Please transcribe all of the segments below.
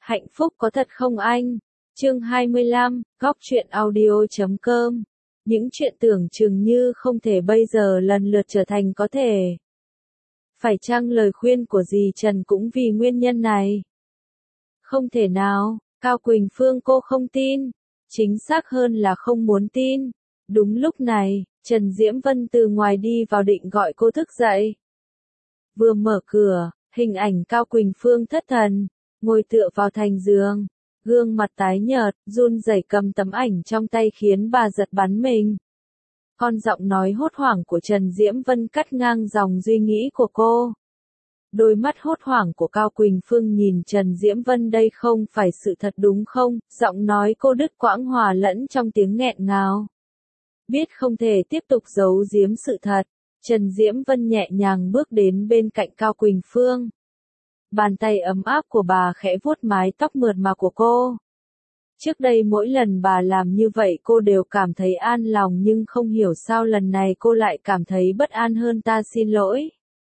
Hạnh phúc có thật không anh? Chương 25, Góc truyện audio.com. Những chuyện tưởng chừng như không thể bây giờ lần lượt trở thành có thể. Phải chăng lời khuyên của dì Trần cũng vì nguyên nhân này? Không thể nào, Cao Quỳnh Phương cô không tin. Chính xác hơn là không muốn tin. Đúng lúc này, Trần Diễm Vân từ ngoài đi vào định gọi cô thức dậy. Vừa mở cửa, hình ảnh Cao Quỳnh Phương thất thần, ngồi tựa vào thành giường, gương mặt tái nhợt, run rẩy cầm tấm ảnh trong tay khiến bà giật bắn mình. Con giọng nói hốt hoảng của Trần Diễm Vân cắt ngang dòng suy nghĩ của cô. Đôi mắt hốt hoảng của Cao Quỳnh Phương nhìn Trần Diễm Vân, đây không phải sự thật đúng không? Giọng nói cô đứt quãng hòa lẫn trong tiếng nghẹn ngào. Biết không thể tiếp tục giấu giếm sự thật, Trần Diễm Vân nhẹ nhàng bước đến bên cạnh Cao Quỳnh Phương. Bàn tay ấm áp của bà khẽ vuốt mái tóc mượt mà của cô. Trước đây mỗi lần bà làm như vậy cô đều cảm thấy an lòng, nhưng không hiểu sao lần này cô lại cảm thấy bất an hơn. Ta xin lỗi.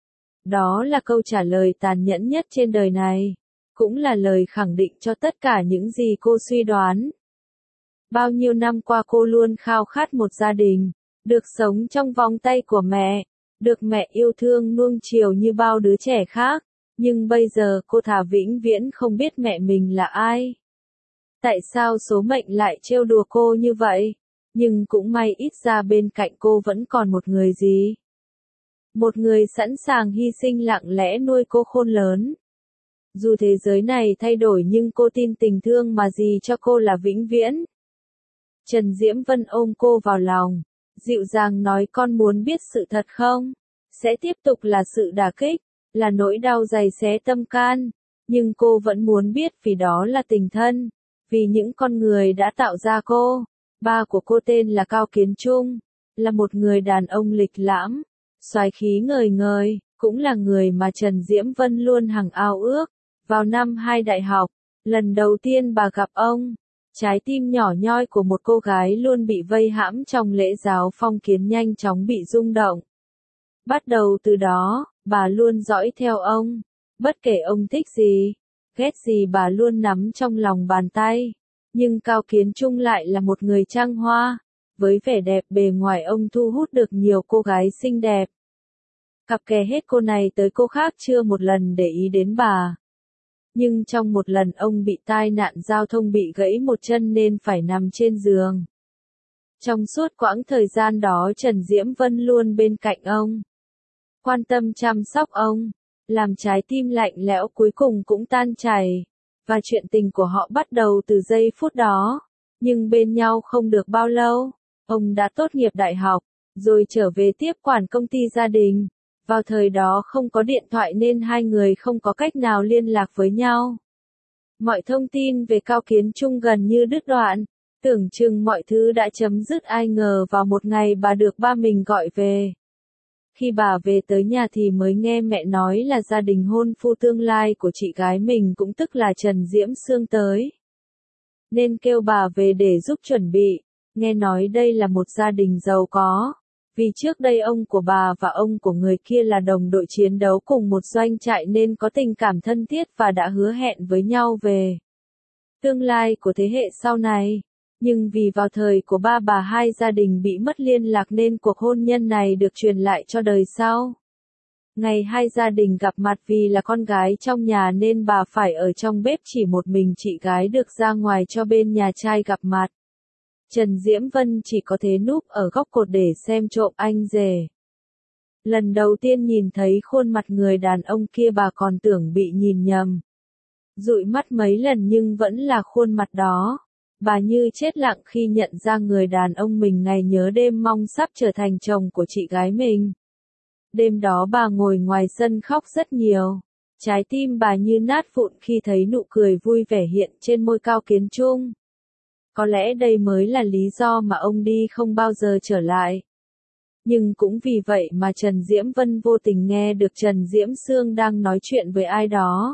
Đó là câu trả lời tàn nhẫn nhất trên đời này. Cũng là lời khẳng định cho tất cả những gì cô suy đoán. Bao nhiêu năm qua cô luôn khao khát một gia đình, được sống trong vòng tay của mẹ, được mẹ yêu thương nuông chiều như bao đứa trẻ khác. Nhưng bây giờ cô thà vĩnh viễn không biết mẹ mình là ai. Tại sao số mệnh lại trêu đùa cô như vậy? Nhưng cũng may ít ra bên cạnh cô vẫn còn một người gì? Một người sẵn sàng hy sinh lặng lẽ nuôi cô khôn lớn. Dù thế giới này thay đổi nhưng cô tin tình thương mà dì cho cô là vĩnh viễn. Trần Diễm Vân ôm cô vào lòng, dịu dàng nói, con muốn biết sự thật không? Sẽ tiếp tục là sự đả kích, là nỗi đau dày xé tâm can, nhưng cô vẫn muốn biết vì đó là tình thân, vì những con người đã tạo ra cô. Ba của cô tên là Cao Kiến Trung, là một người đàn ông lịch lãm, soái khí ngời ngời, cũng là người mà Trần Diễm Vân luôn hằng ao ước. Vào năm 2 đại học, lần đầu tiên bà gặp ông, trái tim nhỏ nhoi của một cô gái luôn bị vây hãm trong lễ giáo phong kiến nhanh chóng bị rung động. Bắt đầu từ đó, bà luôn dõi theo ông. Bất kể ông thích gì, ghét gì bà luôn nắm trong lòng bàn tay. Nhưng Cao Kiến Trung lại là một người trăng hoa. Với vẻ đẹp bề ngoài ông thu hút được nhiều cô gái xinh đẹp. Cặp kè hết cô này tới cô khác chưa một lần để ý đến bà. Nhưng trong một lần ông bị tai nạn giao thông bị gãy một chân nên phải nằm trên giường. Trong suốt quãng thời gian đó Trần Diễm Vân luôn bên cạnh ông, quan tâm chăm sóc ông, làm trái tim lạnh lẽo cuối cùng cũng tan chảy. Và chuyện tình của họ bắt đầu từ giây phút đó. Nhưng bên nhau không được bao lâu, ông đã tốt nghiệp đại học, rồi trở về tiếp quản công ty gia đình. Vào thời đó không có điện thoại nên hai người không có cách nào liên lạc với nhau. Mọi thông tin về Cao Kiến Trung gần như đứt đoạn, tưởng chừng mọi thứ đã chấm dứt, ai ngờ vào một ngày bà được ba mình gọi về. Khi bà về tới nhà thì mới nghe mẹ nói là gia đình hôn phu tương lai của chị gái mình, cũng tức là Trần Diễm Sương tới. Nên kêu bà về để giúp chuẩn bị. Nghe nói đây là một gia đình giàu có. Vì trước đây ông của bà và ông của người kia là đồng đội chiến đấu cùng một doanh trại nên có tình cảm thân thiết và đã hứa hẹn với nhau về tương lai của thế hệ sau này. Nhưng vì vào thời của ba bà hai gia đình bị mất liên lạc nên cuộc hôn nhân này được truyền lại cho đời sau. Ngày hai gia đình gặp mặt vì là con gái trong nhà nên bà phải ở trong bếp, chỉ một mình chị gái được ra ngoài cho bên nhà trai gặp mặt. Trần Diễm Vân chỉ có thể núp ở góc cột để xem trộm anh rể. Lần đầu tiên nhìn thấy khuôn mặt người đàn ông kia bà còn tưởng bị nhìn nhầm. Dụi mắt mấy lần nhưng vẫn là khuôn mặt đó. Bà như chết lặng khi nhận ra người đàn ông mình ngày nhớ đêm mong sắp trở thành chồng của chị gái mình. Đêm đó bà ngồi ngoài sân khóc rất nhiều. Trái tim bà như nát vụn khi thấy nụ cười vui vẻ hiện trên môi Cao Kiến Trung. Có lẽ đây mới là lý do mà ông đi không bao giờ trở lại. Nhưng cũng vì vậy mà Trần Diễm Vân vô tình nghe được Trần Diễm Sương đang nói chuyện với ai đó.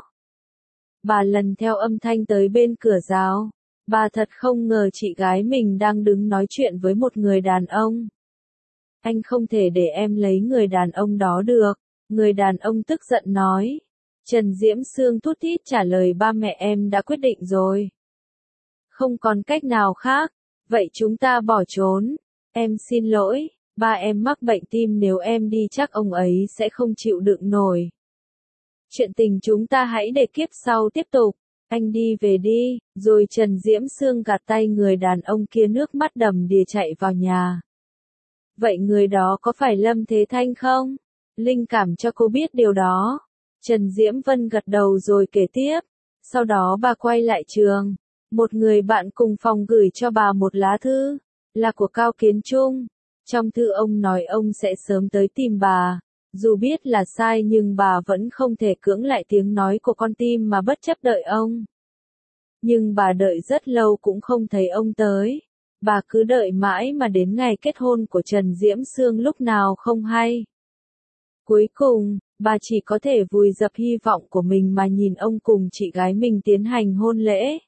Bà lần theo âm thanh tới bên cửa rào. Bà thật không ngờ chị gái mình đang đứng nói chuyện với một người đàn ông. Anh không thể để em lấy người đàn ông đó được. Người đàn ông tức giận nói. Trần Diễm Sương thút thít trả lời ba mẹ em đã quyết định rồi. Không còn cách nào khác, vậy chúng ta bỏ trốn. Em xin lỗi, ba em mắc bệnh tim, nếu em đi chắc ông ấy sẽ không chịu đựng nổi. Chuyện tình chúng ta hãy để kiếp sau tiếp tục. Anh đi về đi, rồi Trần Diễm Sương gạt tay người đàn ông kia, nước mắt đầm đìa chạy vào nhà. Vậy người đó có phải Lâm Thế Thanh không? Linh cảm cho cô biết điều đó. Trần Diễm Vân gật đầu rồi kể tiếp. Sau đó bà quay lại trường. Một người bạn cùng phòng gửi cho bà một lá thư, là của Cao Kiến Trung. Trong thư ông nói ông sẽ sớm tới tìm bà. Dù biết là sai nhưng bà vẫn không thể cưỡng lại tiếng nói của con tim mà bất chấp đợi ông. Nhưng bà đợi rất lâu cũng không thấy ông tới. Bà cứ đợi mãi mà đến ngày kết hôn của Trần Diễm Sương lúc nào không hay. Cuối cùng, bà chỉ có thể vùi dập hy vọng của mình mà nhìn ông cùng chị gái mình tiến hành hôn lễ.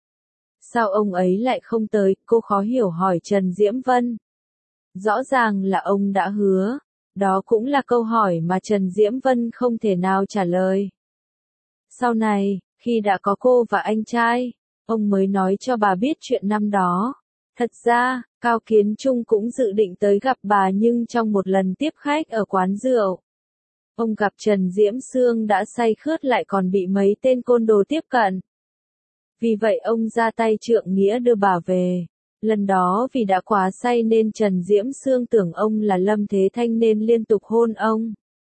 Sao ông ấy lại không tới, cô khó hiểu hỏi Trần Diễm Vân. Rõ ràng là ông đã hứa. Đó cũng là câu hỏi mà Trần Diễm Vân không thể nào trả lời. Sau này, khi đã có cô và anh trai, ông mới nói cho bà biết chuyện năm đó. Thật ra, Cao Kiến Trung cũng dự định tới gặp bà, nhưng trong một lần tiếp khách ở quán rượu, ông gặp Trần Diễm Sương đã say khướt lại còn bị mấy tên côn đồ tiếp cận. Vì vậy ông ra tay trượng nghĩa đưa bà về. Lần đó vì đã quá say nên Trần Diễm Sương tưởng ông là Lâm Thế Thanh nên liên tục hôn ông.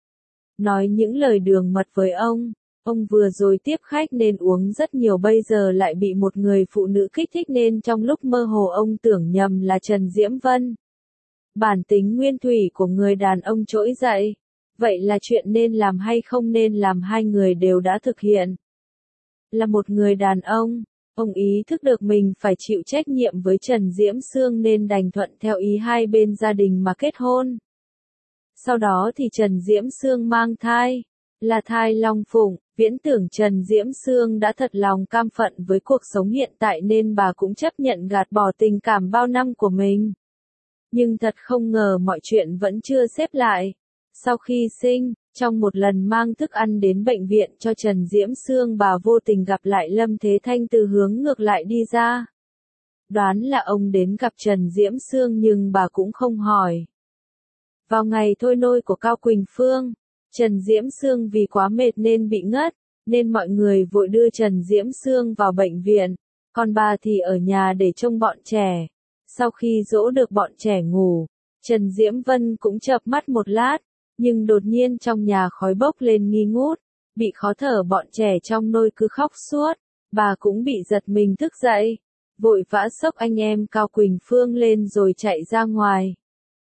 Nói những lời đường mật với ông. Ông vừa rồi tiếp khách nên uống rất nhiều, bây giờ lại bị một người phụ nữ kích thích nên trong lúc mơ hồ ông tưởng nhầm là Trần Diễm Vân. Bản tính nguyên thủy của người đàn ông trỗi dậy. Vậy là chuyện nên làm hay không nên làm hai người đều đã thực hiện. Là một người đàn ông ý thức được mình phải chịu trách nhiệm với Trần Diễm Sương nên đành thuận theo ý hai bên gia đình mà kết hôn. Sau đó thì Trần Diễm Sương mang thai, là thai Long Phụng. Viễn tưởng Trần Diễm Sương đã thật lòng cam phận với cuộc sống hiện tại nên bà cũng chấp nhận gạt bỏ tình cảm bao năm của mình. Nhưng thật không ngờ mọi chuyện vẫn chưa xếp lại. Sau khi sinh, trong một lần mang thức ăn đến bệnh viện cho Trần Diễm Sương, bà vô tình gặp lại Lâm Thế Thanh từ hướng ngược lại đi ra. Đoán là ông đến gặp Trần Diễm Sương nhưng bà cũng không hỏi. Vào ngày thôi nôi của Cao Quỳnh Phương, Trần Diễm Sương vì quá mệt nên bị ngất, nên mọi người vội đưa Trần Diễm Sương vào bệnh viện, còn bà thì ở nhà để trông bọn trẻ. Sau khi dỗ được bọn trẻ ngủ, Trần Diễm Vân cũng chợp mắt một lát, nhưng đột nhiên trong nhà khói bốc lên nghi ngút, bị khó thở, bọn trẻ trong nôi cứ khóc suốt, bà cũng bị giật mình thức dậy, vội vã xốc anh em Cao Quỳnh Phương lên rồi chạy ra ngoài.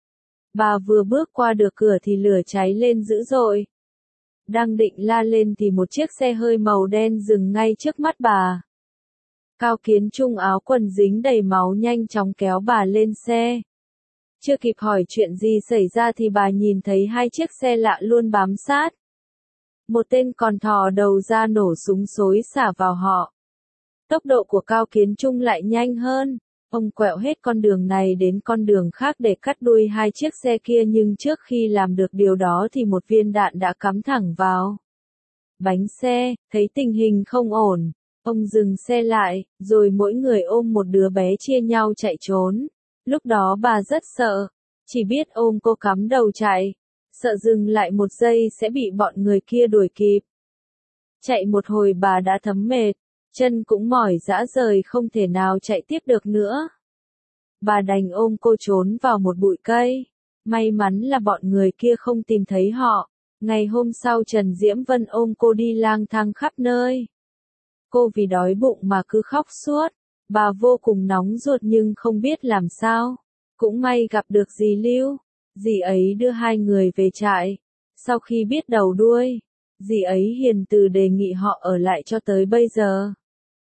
Bà vừa bước qua được cửa thì lửa cháy lên dữ dội. Đang định la lên thì một chiếc xe hơi màu đen dừng ngay trước mắt bà. Cao Kiến Trung áo quần dính đầy máu nhanh chóng kéo bà lên xe. Chưa kịp hỏi chuyện gì xảy ra thì bà nhìn thấy hai chiếc xe lạ luôn bám sát. Một tên còn thò đầu ra nổ súng xối xả vào họ. Tốc độ của Cao Kiến Trung lại nhanh hơn. Ông quẹo hết con đường này đến con đường khác để cắt đuôi hai chiếc xe kia, nhưng trước khi làm được điều đó thì một viên đạn đã cắm thẳng vào bánh xe. Thấy tình hình không ổn, ông dừng xe lại, rồi mỗi người ôm một đứa bé chia nhau chạy trốn. Lúc đó bà rất sợ, chỉ biết ôm cô cắm đầu chạy, sợ dừng lại một giây sẽ bị bọn người kia đuổi kịp. Chạy một hồi bà đã thấm mệt, chân cũng mỏi rã rời không thể nào chạy tiếp được nữa. Bà đành ôm cô trốn vào một bụi cây. May mắn là bọn người kia không tìm thấy họ. Ngày hôm sau Trần Diễm Vân ôm cô đi lang thang khắp nơi. Cô vì đói bụng mà cứ khóc suốt. Bà vô cùng nóng ruột nhưng không biết làm sao. Cũng may gặp được dì Lưu. Dì ấy đưa hai người về trại. Sau khi biết đầu đuôi, dì ấy hiền từ đề nghị họ ở lại cho tới bây giờ.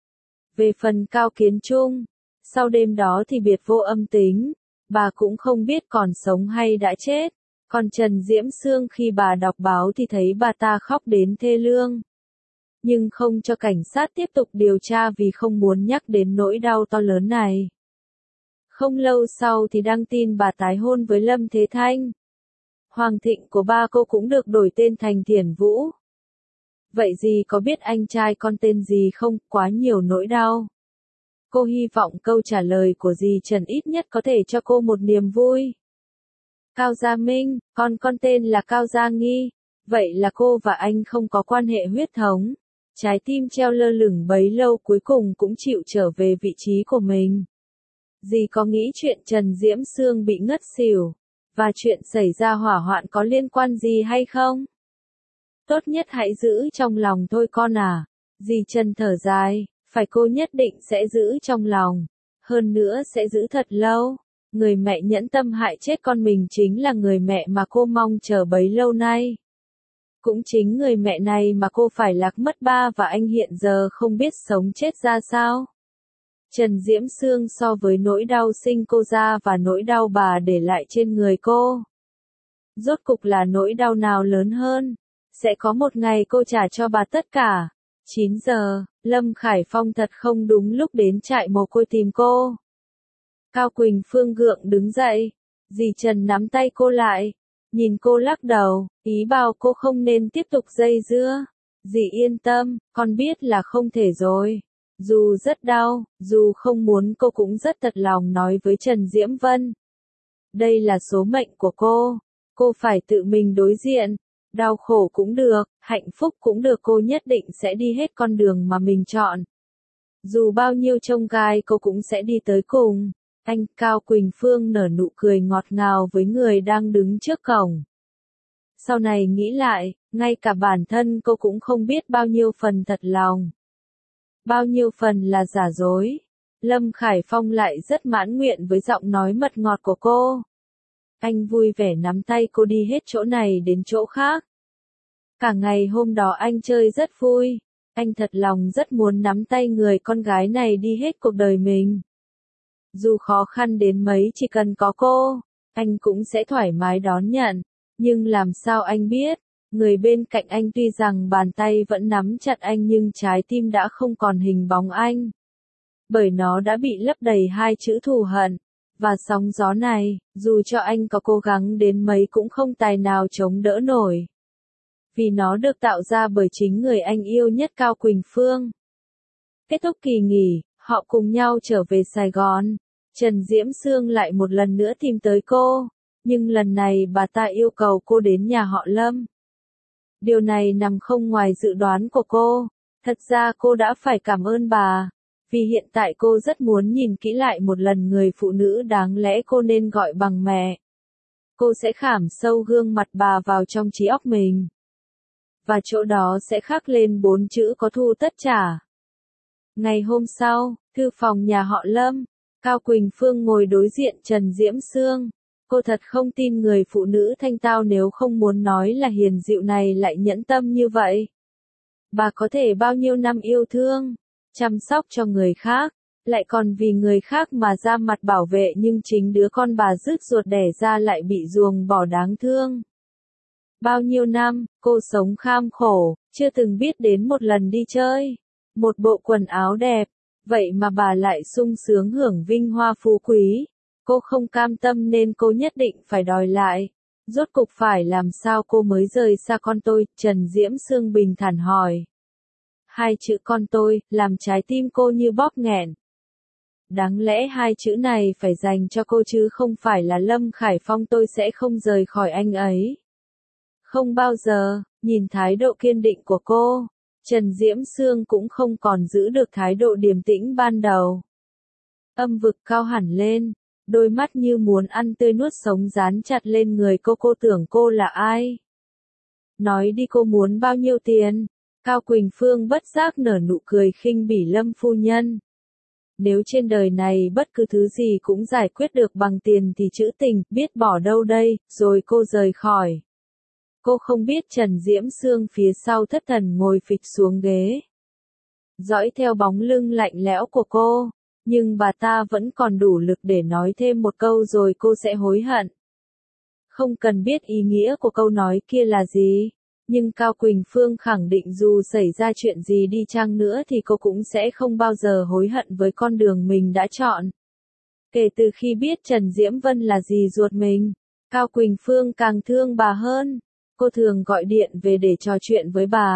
Về phần Cao Kiến Trung, sau đêm đó thì biệt vô âm tính, bà cũng không biết còn sống hay đã chết. Còn Trần Diễm Sương khi bà đọc báo thì thấy bà ta khóc đến thê lương. Nhưng không cho cảnh sát tiếp tục điều tra vì không muốn nhắc đến nỗi đau to lớn này. Không lâu sau thì đăng tin bà tái hôn với Lâm Thế Thanh. Hoàng thịnh của ba cô cũng được đổi tên thành Thiển Vũ. Vậy dì có biết anh trai con tên gì không? Quá nhiều nỗi đau. Cô hy vọng câu trả lời của dì Trần ít nhất có thể cho cô một niềm vui. Cao Gia Minh, con tên là Cao Gia Nghi. Vậy là cô và anh không có quan hệ huyết thống. Trái tim treo lơ lửng bấy lâu cuối cùng cũng chịu trở về vị trí của mình. Dì có nghĩ chuyện Trần Diễm Sương bị ngất xỉu, và chuyện xảy ra hỏa hoạn có liên quan gì hay không? Tốt nhất hãy giữ trong lòng thôi con à. Dì Trần thở dài, phải cô nhất định sẽ giữ trong lòng. Hơn nữa sẽ giữ thật lâu. Người mẹ nhẫn tâm hại chết con mình chính là người mẹ mà cô mong chờ bấy lâu nay. Cũng chính người mẹ này mà cô phải lạc mất ba và anh hiện giờ không biết sống chết ra sao. Trần Diễm Sương so với nỗi đau sinh cô ra và nỗi đau bà để lại trên người cô. Rốt cục là nỗi đau nào lớn hơn? Sẽ có một ngày cô trả cho bà tất cả. 9 giờ, Lâm Khải Phong thật không đúng lúc đến trại mồ côi tìm cô. Cao Quỳnh Phương gượng đứng dậy. Dì Trần nắm tay cô lại. Nhìn cô lắc đầu, ý bảo cô không nên tiếp tục dây dưa. Dì yên tâm, con biết là không thể rồi. Dù rất đau, dù không muốn cô cũng rất thật lòng nói với Trần Diễm Vân. Đây là số mệnh của cô phải tự mình đối diện. Đau khổ cũng được, hạnh phúc cũng được, cô nhất định sẽ đi hết con đường mà mình chọn. Dù bao nhiêu chông gai cô cũng sẽ đi tới cùng. Anh Cao Quỳnh Phương nở nụ cười ngọt ngào với người đang đứng trước cổng. Sau này nghĩ lại, ngay cả bản thân cô cũng không biết bao nhiêu phần thật lòng. Bao nhiêu phần là giả dối. Lâm Khải Phong lại rất mãn nguyện với giọng nói mật ngọt của cô. Anh vui vẻ nắm tay cô đi hết chỗ này đến chỗ khác. Cả ngày hôm đó anh chơi rất vui. Anh thật lòng rất muốn nắm tay người con gái này đi hết cuộc đời mình. Dù khó khăn đến mấy chỉ cần có cô, anh cũng sẽ thoải mái đón nhận. Nhưng làm sao anh biết, người bên cạnh anh tuy rằng bàn tay vẫn nắm chặt anh nhưng trái tim đã không còn hình bóng anh. Bởi nó đã bị lấp đầy hai chữ thù hận. Và sóng gió này, dù cho anh có cố gắng đến mấy cũng không tài nào chống đỡ nổi. Vì nó được tạo ra bởi chính người anh yêu nhất Cao Quỳnh Phương. Kết thúc kỳ nghỉ, họ cùng nhau trở về Sài Gòn. Trần Diễm Sương lại một lần nữa tìm tới cô. Nhưng lần này bà ta yêu cầu cô đến nhà họ Lâm. Điều này nằm không ngoài dự đoán của cô. Thật ra cô đã phải cảm ơn bà. Vì hiện tại cô rất muốn nhìn kỹ lại một lần người phụ nữ đáng lẽ cô nên gọi bằng mẹ. Cô sẽ khảm sâu gương mặt bà vào trong trí óc mình. Và chỗ đó sẽ khắc lên 4 chữ có thu tất trả. Ngày hôm sau, thư phòng nhà họ Lâm, Cao Quỳnh Phương ngồi đối diện Trần Diễm Sương. Cô thật không tin người phụ nữ thanh tao nếu không muốn nói là hiền dịu này lại nhẫn tâm như vậy. Bà có thể bao nhiêu năm yêu thương, chăm sóc cho người khác, lại còn vì người khác mà ra mặt bảo vệ nhưng chính đứa con bà rứt ruột đẻ ra lại bị ruồng bỏ đáng thương. Bao nhiêu năm, cô sống kham khổ, chưa từng biết đến một lần đi chơi, một bộ quần áo đẹp, vậy mà bà lại sung sướng hưởng vinh hoa phú quý. Cô không cam tâm nên cô nhất định phải đòi lại. Rốt cục phải làm sao cô mới rời xa con tôi, Trần Diễm Sương bình thản hỏi. Hai chữ con tôi, làm trái tim cô như bóp nghẹn. Đáng lẽ hai chữ này phải dành cho cô chứ không phải là Lâm Khải Phong, tôi sẽ không rời khỏi anh ấy. Không bao giờ, nhìn thái độ kiên định của cô, Trần Diễm Sương cũng không còn giữ được thái độ điềm tĩnh ban đầu. Âm vực cao hẳn lên, đôi mắt như muốn ăn tươi nuốt sống dán chặt lên người cô tưởng cô là ai? Nói đi, cô muốn bao nhiêu tiền? Cao Quỳnh Phương bất giác nở nụ cười khinh bỉ Lâm phu nhân. Nếu trên đời này bất cứ thứ gì cũng giải quyết được bằng tiền thì chữ tình biết bỏ đâu đây, rồi cô rời khỏi. Cô không biết Trần Diễm Sương phía sau thất thần ngồi phịch xuống ghế, dõi theo bóng lưng lạnh lẽo của cô, nhưng bà ta vẫn còn đủ lực để nói thêm một câu rồi cô sẽ hối hận. Không cần biết ý nghĩa của câu nói kia là gì, nhưng Cao Quỳnh Phương khẳng định dù xảy ra chuyện gì đi chăng nữa thì cô cũng sẽ không bao giờ hối hận với con đường mình đã chọn. Kể từ khi biết Trần Diễm Vân là dì ruột mình, Cao Quỳnh Phương càng thương bà hơn. Cô thường gọi điện về để trò chuyện với bà,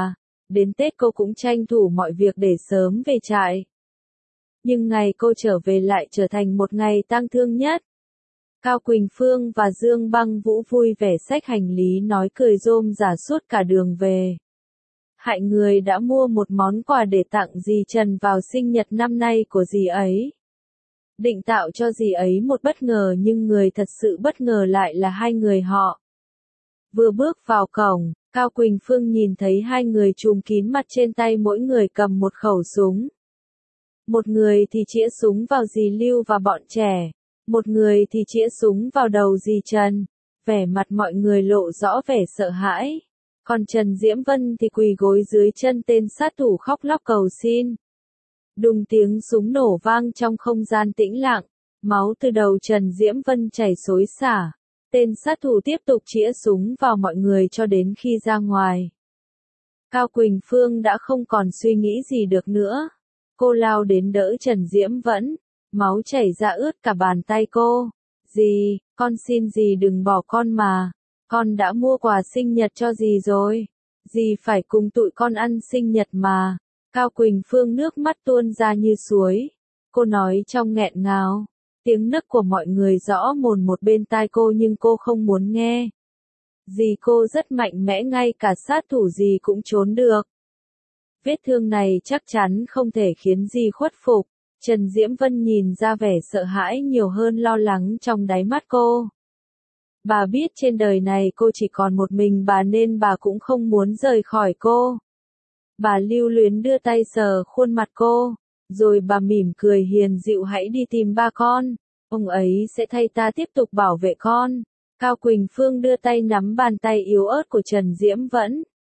đến Tết cô cũng tranh thủ mọi việc để sớm về trại. Nhưng ngày cô trở về lại trở thành một ngày tang thương nhất. Cao Quỳnh Phương và Dương Băng Vũ vui vẻ xách hành lý nói cười rôm rả suốt cả đường về. Hại người đã mua một món quà để tặng dì Trần vào sinh nhật năm nay của dì ấy. Định tạo cho dì ấy một bất ngờ nhưng người thật sự bất ngờ lại là hai người họ. Vừa bước vào cổng, Cao Quỳnh Phương nhìn thấy hai người trùm kín mặt trên tay mỗi người cầm một khẩu súng. Một người thì chĩa súng vào dì Lưu và bọn trẻ, một người thì chĩa súng vào đầu dì Trần. Vẻ mặt mọi người lộ rõ vẻ sợ hãi. Còn Trần Diễm Vân thì quỳ gối dưới chân tên sát thủ khóc lóc cầu xin. Đùng tiếng súng nổ vang trong không gian tĩnh lặng, máu từ đầu Trần Diễm Vân chảy xối xả. Tên sát thủ tiếp tục chĩa súng vào mọi người cho đến khi ra ngoài. Cao Quỳnh Phương đã không còn suy nghĩ gì được nữa. Cô lao đến đỡ Trần Diễm Vân, máu chảy ra ướt cả bàn tay cô. Dì, con xin dì đừng bỏ con mà. Con đã mua quà sinh nhật cho dì rồi. Dì phải cùng tụi con ăn sinh nhật mà. Cao Quỳnh Phương nước mắt tuôn ra như suối. Cô nói trong nghẹn ngào. Tiếng nấc của mọi người rõ mồn một bên tai cô nhưng cô không muốn nghe. Dì cô rất mạnh mẽ, ngay cả sát thủ dì cũng trốn được. Vết thương này chắc chắn không thể khiến dì khuất phục. Trần Diễm Vân nhìn ra vẻ sợ hãi nhiều hơn lo lắng trong đáy mắt cô. Bà biết trên đời này cô chỉ còn một mình bà nên bà cũng không muốn rời khỏi cô. Bà lưu luyến đưa tay sờ khuôn mặt cô, rồi bà mỉm cười hiền dịu, hãy đi tìm ba con. Ông ấy sẽ thay ta tiếp tục bảo vệ con. Cao Quỳnh Phương đưa tay nắm bàn tay yếu ớt của Trần Diễm Vân.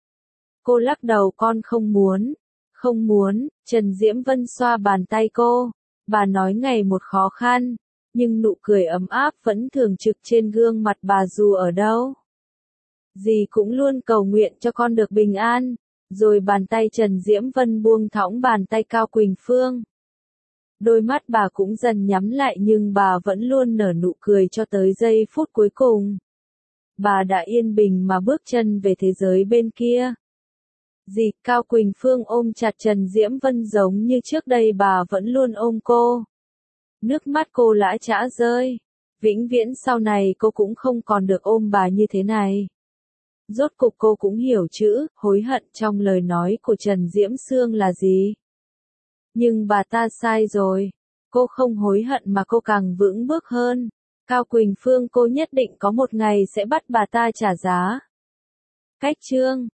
Cô lắc đầu, con không muốn. Không muốn. Trần Diễm Vân xoa bàn tay cô. Bà nói ngày một khó khăn, nhưng nụ cười ấm áp vẫn thường trực trên gương mặt bà dù ở đâu. Dì cũng luôn cầu nguyện cho con được bình an. Rồi bàn tay Trần Diễm Vân buông thõng bàn tay Cao Quỳnh Phương. Đôi mắt bà cũng dần nhắm lại nhưng bà vẫn luôn nở nụ cười cho tới giây phút cuối cùng. Bà đã yên bình mà bước chân về thế giới bên kia. Dì, Cao Quỳnh Phương ôm chặt Trần Diễm Vân giống như trước đây bà vẫn luôn ôm cô. Nước mắt cô lã chã rơi. Vĩnh viễn sau này cô cũng không còn được ôm bà như thế này. Rốt cục cô cũng hiểu chữ hối hận trong lời nói của Trần Diễm Sương là gì. Nhưng bà ta sai rồi. Cô không hối hận mà cô càng vững bước hơn. Cao Quỳnh Phương, cô nhất định có một ngày sẽ bắt bà ta trả giá. Cách chương